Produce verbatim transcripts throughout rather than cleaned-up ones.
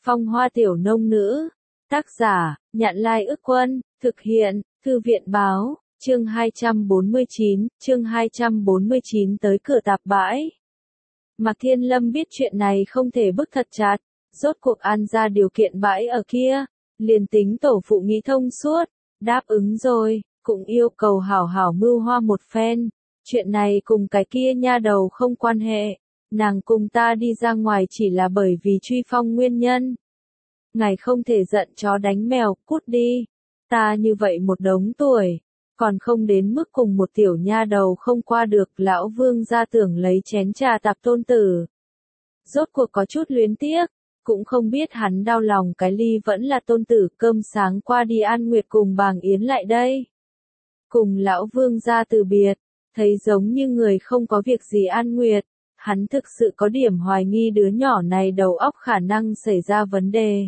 Phong hoa tiểu nông nữ. Tác giả, Nhạn Lai Ức Quân, thực hiện, Thư viện Báo, chương hai trăm bốn mươi chín, chương hai trăm bốn mươi chín tới cửa tạp bãi. Mạc Thiên Lâm biết chuyện này không thể bức thật chặt, rốt cuộc an ra điều kiện bãi ở kia, liền tính tổ phụ nghĩ thông suốt, đáp ứng rồi, cũng yêu cầu hảo hảo mưu hoa một phen, chuyện này cùng cái kia nha đầu không quan hệ, nàng cùng ta đi ra ngoài chỉ là bởi vì truy phong nguyên nhân. Ngài không thể giận chó đánh mèo, cút đi, ta như vậy một đống tuổi, còn không đến mức cùng một tiểu nha đầu không qua được, lão vương ra tưởng lấy chén trà tạp tôn tử. Rốt cuộc có chút luyến tiếc, cũng không biết hắn đau lòng cái ly vẫn là tôn tử, cơm sáng qua đi An Nguyệt cùng Bàng Yến lại đây. Cùng lão vương ra từ biệt, thấy giống như người không có việc gì An Nguyệt, hắn thực sự có điểm hoài nghi đứa nhỏ này đầu óc khả năng xảy ra vấn đề.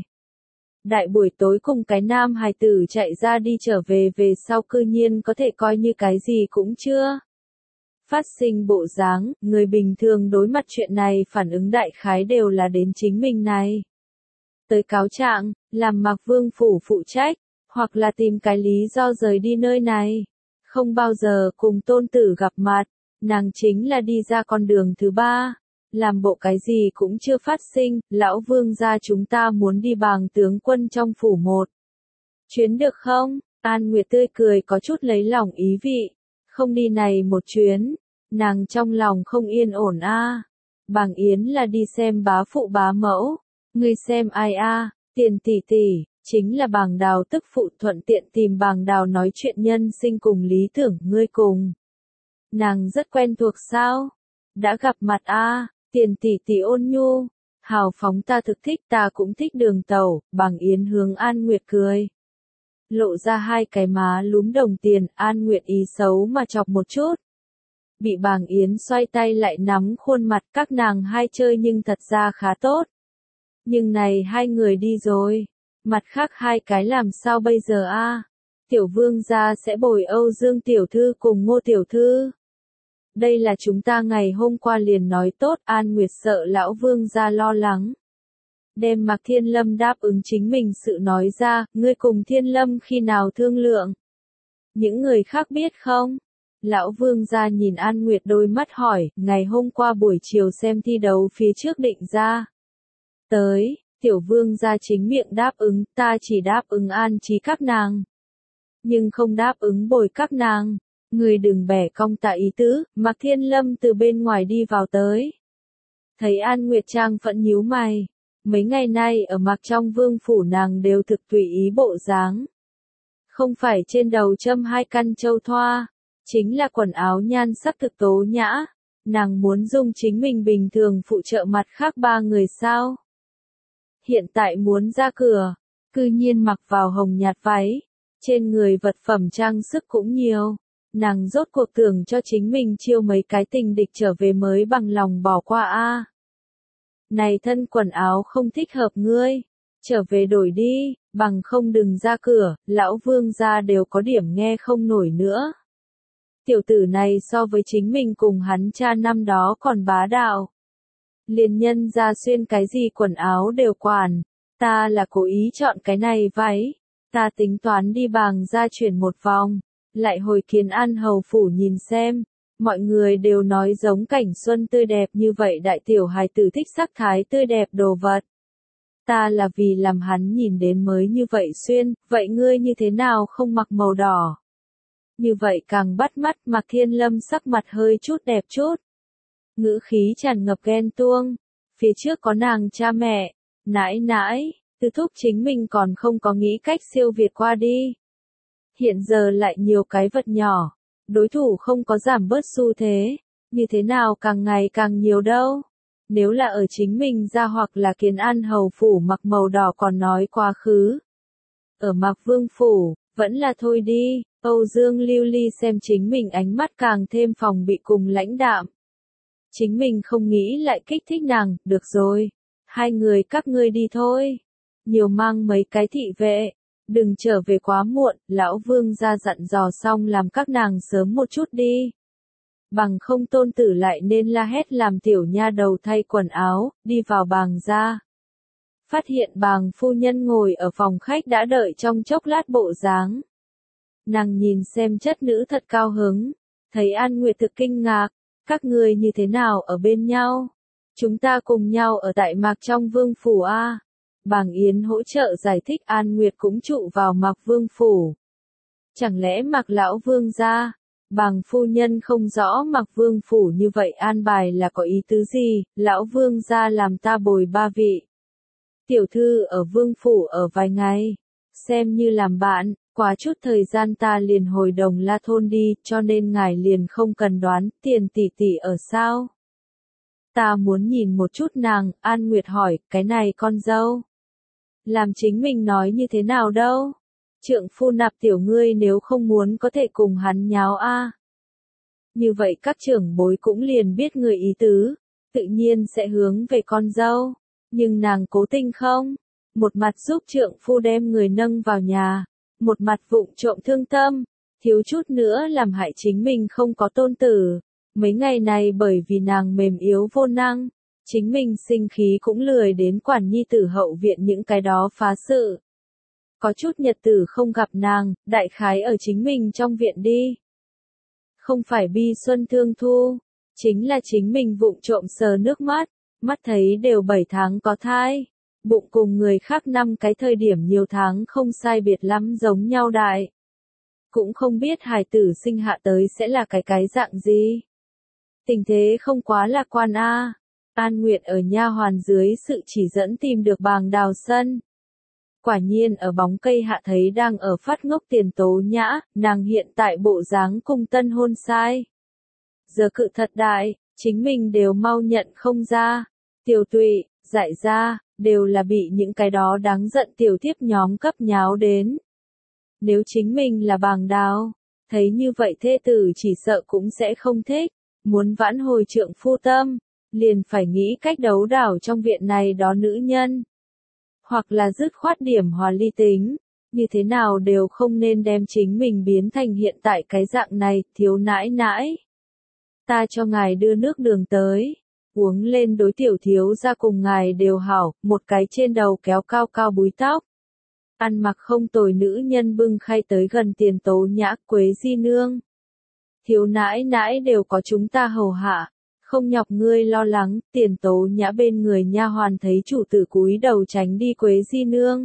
Đại buổi tối cùng cái nam hài tử chạy ra đi trở về về sau cư nhiên có thể coi như cái gì cũng chưa phát sinh bộ dáng, người bình thường đối mặt chuyện này phản ứng đại khái đều là đến chính mình này. Tới cáo trạng, làm Mạc Vương phủ phụ trách, hoặc là tìm cái lý do rời đi nơi này. Không bao giờ cùng tôn tử gặp mặt, nàng chính là đi ra con đường thứ ba. Làm bộ cái gì cũng chưa phát sinh, lão vương gia chúng ta muốn đi Bàng tướng quân trong phủ một chuyến được không? An Nguyệt tươi cười có chút lấy lòng ý vị, không đi này một chuyến, nàng trong lòng không yên ổn a. À. Bàng Yến là đi xem bá phụ bá mẫu, ngươi xem ai a? À? Tiền tỷ tỷ, chính là Bàng Đào tức phụ, thuận tiện tìm Bàng Đào nói chuyện nhân sinh cùng lý tưởng ngươi cùng. Nàng rất quen thuộc sao? Đã gặp mặt a. À? Tiền tỷ tỷ ôn nhu, hào phóng, ta thực thích, ta cũng thích đường tàu. Bàng Yến hướng An Nguyệt cười. Lộ ra hai cái má lúm đồng tiền, An Nguyệt ý xấu mà chọc một chút. Bị Bàng Yến xoay tay lại nắm khuôn mặt, các nàng hai chơi nhưng thật ra khá tốt. Nhưng này hai người đi rồi, mặt khác hai cái làm sao bây giờ a? À? Tiểu vương gia sẽ bồi Âu Dương tiểu thư cùng Ngô tiểu thư. Đây là chúng ta ngày hôm qua liền nói tốt, An Nguyệt sợ lão vương gia lo lắng. Đem Mạc Thiên Lâm đáp ứng chính mình sự nói ra, ngươi cùng Thiên Lâm khi nào thương lượng? Những người khác biết không? Lão vương gia nhìn An Nguyệt đôi mắt hỏi, ngày hôm qua buổi chiều xem thi đấu phía trước định ra. Tới, tiểu vương gia chính miệng đáp ứng, ta chỉ đáp ứng an trí các nàng. Nhưng không đáp ứng bồi các nàng. Người đừng bẻ cong tạ ý tứ, Mạc Thiên Lâm từ bên ngoài đi vào tới. Thấy An Nguyệt trang phẫn nhíu mày. Mấy ngày nay ở Mạc trong vương phủ nàng đều thực tùy ý bộ dáng. Không phải trên đầu châm hai căn châu thoa, chính là quần áo nhan sắc thực tố nhã. Nàng muốn dùng chính mình bình thường phụ trợ mặt khác ba người sao. Hiện tại muốn ra cửa, cư nhiên mặc vào hồng nhạt váy. Trên người vật phẩm trang sức cũng nhiều. Nàng rốt cuộc tưởng cho chính mình chiêu mấy cái tình địch trở về mới bằng lòng bỏ qua a. À. Này thân quần áo không thích hợp ngươi, trở về đổi đi, bằng không đừng ra cửa, lão vương gia đều có điểm nghe không nổi nữa. Tiểu tử này so với chính mình cùng hắn cha năm đó còn bá đạo. Liền nhân ra xuyên cái gì quần áo đều quản, ta là cố ý chọn cái này váy, ta tính toán đi Bàng ra chuyển một vòng. Lại hồi Kiến An hầu phủ nhìn xem, mọi người đều nói giống cảnh xuân tươi đẹp như vậy, đại tiểu hài tử thích sắc thái tươi đẹp đồ vật. Ta là vì làm hắn nhìn đến mới như vậy xuyên, vậy ngươi như thế nào không mặc màu đỏ? Như vậy càng bắt mắt. Mạc Thiên Lâm sắc mặt hơi chút đẹp chút. Ngữ khí tràn ngập ghen tuông, phía trước có nàng cha mẹ, nãi nãi, tư thúc chính mình còn không có nghĩ cách siêu việt qua đi. Hiện giờ lại nhiều cái vật nhỏ, đối thủ không có giảm bớt xu thế, như thế nào càng ngày càng nhiều đâu. Nếu là ở chính mình ra hoặc là Kiến An hầu phủ mặc màu đỏ còn nói quá khứ. Ở Mạc Vương phủ, vẫn là thôi đi. Âu Dương Lưu Ly xem chính mình ánh mắt càng thêm phòng bị cùng lãnh đạm. Chính mình không nghĩ lại kích thích nàng, được rồi. Hai người các ngươi đi thôi. Nhiều mang mấy cái thị vệ. Đừng trở về quá muộn, lão vương ra dặn dò xong làm các nàng sớm một chút đi. Bằng không tôn tử lại nên la hét làm tiểu nha đầu thay quần áo, đi vào Bàng ra. phát hiện bàng phu nhân ngồi ở phòng khách đã đợi trong chốc lát bộ dáng. Nàng nhìn xem chất nữ thật cao hứng, thấy An Nguyệt thực kinh ngạc, các ngươi như thế nào ở bên nhau? Chúng ta cùng nhau ở tại Mạc trong vương phủ a. Bàng Yến hỗ trợ giải thích An Nguyệt cũng trụ vào Mạc vương phủ. Chẳng lẽ Mạc lão vương gia? Bàng phu nhân không rõ Mạc vương phủ như vậy an bài là có ý tứ gì, lão vương gia làm ta bồi ba vị. Tiểu thư ở vương phủ ở vài ngày, xem như làm bạn, quá chút thời gian ta liền hồi Đồng La thôn đi, cho nên ngài liền không cần đoán, Tiền tỷ tỷ ở sao? Ta muốn nhìn một chút nàng, An Nguyệt hỏi, cái này con dâu. Làm chính mình nói như thế nào đâu? Trượng phu nạp tiểu ngươi nếu không muốn có thể cùng hắn nháo a. Như vậy các trưởng bối cũng liền biết người ý tứ, tự nhiên sẽ hướng về con dâu. Nhưng nàng cố tình không, một mặt giúp trượng phu đem người nâng vào nhà, một mặt vụng trộm thương tâm, thiếu chút nữa làm hại chính mình không có tôn tử. Mấy ngày này bởi vì nàng mềm yếu vô năng, chính mình sinh khí cũng lười đến quản nhi tử hậu viện những cái đó phá sự. Có chút nhật tử không gặp nàng, đại khái ở chính mình trong viện đi. Không phải bi xuân thương thu, chính là chính mình vụng trộm sờ nước mắt, mắt thấy đều bảy tháng có thai, bụng cùng người khác năm cái thời điểm nhiều tháng không sai biệt lắm giống nhau đại. Cũng không biết hài tử sinh hạ tới sẽ là cái cái dạng gì. Tình thế không quá lạc quan a. An Nguyệt ở nha hoàn dưới sự chỉ dẫn tìm được Bàng Đào sân. Quả nhiên ở bóng cây hạ thấy đang ở phát ngốc Tiền Tố Nhã, nàng hiện tại bộ dáng cùng tân hôn sai. Giờ cự thật đại, chính mình đều mau nhận không ra. Tiểu Tụy, Dại Gia, đều là bị những cái đó đáng giận tiểu thiếp nhóm cấp nháo đến. Nếu chính mình là Bàng Đào, thấy như vậy thê tử chỉ sợ cũng sẽ không thích, muốn vãn hồi trượng phu tâm, liền phải nghĩ cách đấu đảo trong viện này đó nữ nhân. Hoặc là dứt khoát điểm hòa ly tính, như thế nào đều không nên đem chính mình biến thành hiện tại cái dạng này, thiếu nãi nãi. Ta cho ngài đưa nước đường tới, uống lên đối tiểu thiếu ra cùng ngài đều hảo, một cái trên đầu kéo cao cao búi tóc. Ăn mặc không tồi nữ nhân bưng khay tới gần Tiền Tố Nhã, Quế di nương. Thiếu nãi nãi đều có chúng ta hầu hạ, không nhọc ngươi lo lắng. Tiền Tố Nhã bên người nha hoàn thấy chủ tử cúi đầu tránh đi Quế di nương.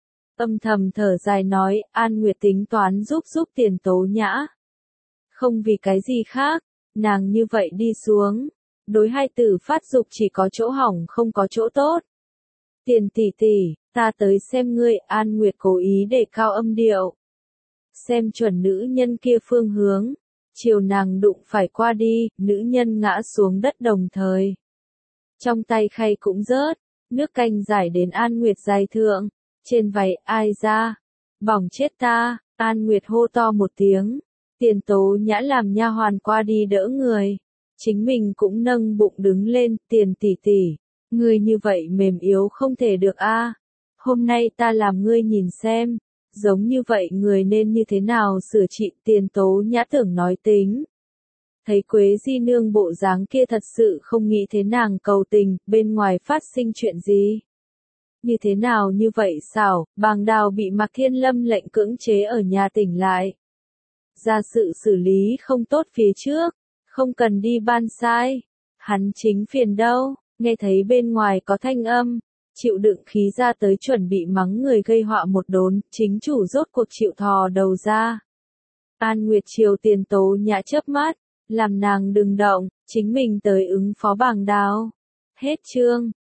Âm thầm thở dài nói, An Nguyệt tính toán giúp giúp Tiền Tố Nhã. Không vì cái gì khác, nàng như vậy đi xuống, đối hai tử phát dục chỉ có chỗ hỏng không có chỗ tốt. Tiền tỷ tỷ, ta tới xem ngươi. An Nguyệt cố ý để cao âm điệu. Xem chuẩn nữ nhân kia phương hướng, chiều nàng đụng phải qua đi, nữ nhân ngã xuống đất đồng thời. Trong tay khay cũng rớt, nước canh giải đến An Nguyệt dài thượng, trên váy ai ra, bỏng chết ta. An Nguyệt hô to một tiếng, Tiền Tố Nhã làm nha hoàn qua đi đỡ người, chính mình cũng nâng bụng đứng lên. Tiền tỷ tỷ, ngươi như vậy mềm yếu không thể được a. Hôm nay ta làm ngươi nhìn xem, giống như vậy người nên như thế nào sửa trị. Tiền Tố Nhã tưởng nói tính. Thấy Quế di nương bộ dáng kia thật sự không nghĩ thế nàng cầu tình, bên ngoài phát sinh chuyện gì. Như thế nào như vậy xảo, Bàng Đào bị Mạc Thiên Lâm lệnh cưỡng chế ở nhà tỉnh lại. Ra sự xử lý không tốt phía trước, không cần đi ban sai. Hắn chính phiền đâu, nghe thấy bên ngoài có thanh âm, chịu đựng khí ra tới chuẩn bị mắng người gây họa một đốn, chính chủ rốt cuộc chịu thò đầu ra. An Nguyệt chiều Tiền Tố Nhã chớp mắt, làm nàng đừng động, chính mình tới ứng phó Bàng Đào. Hết chương.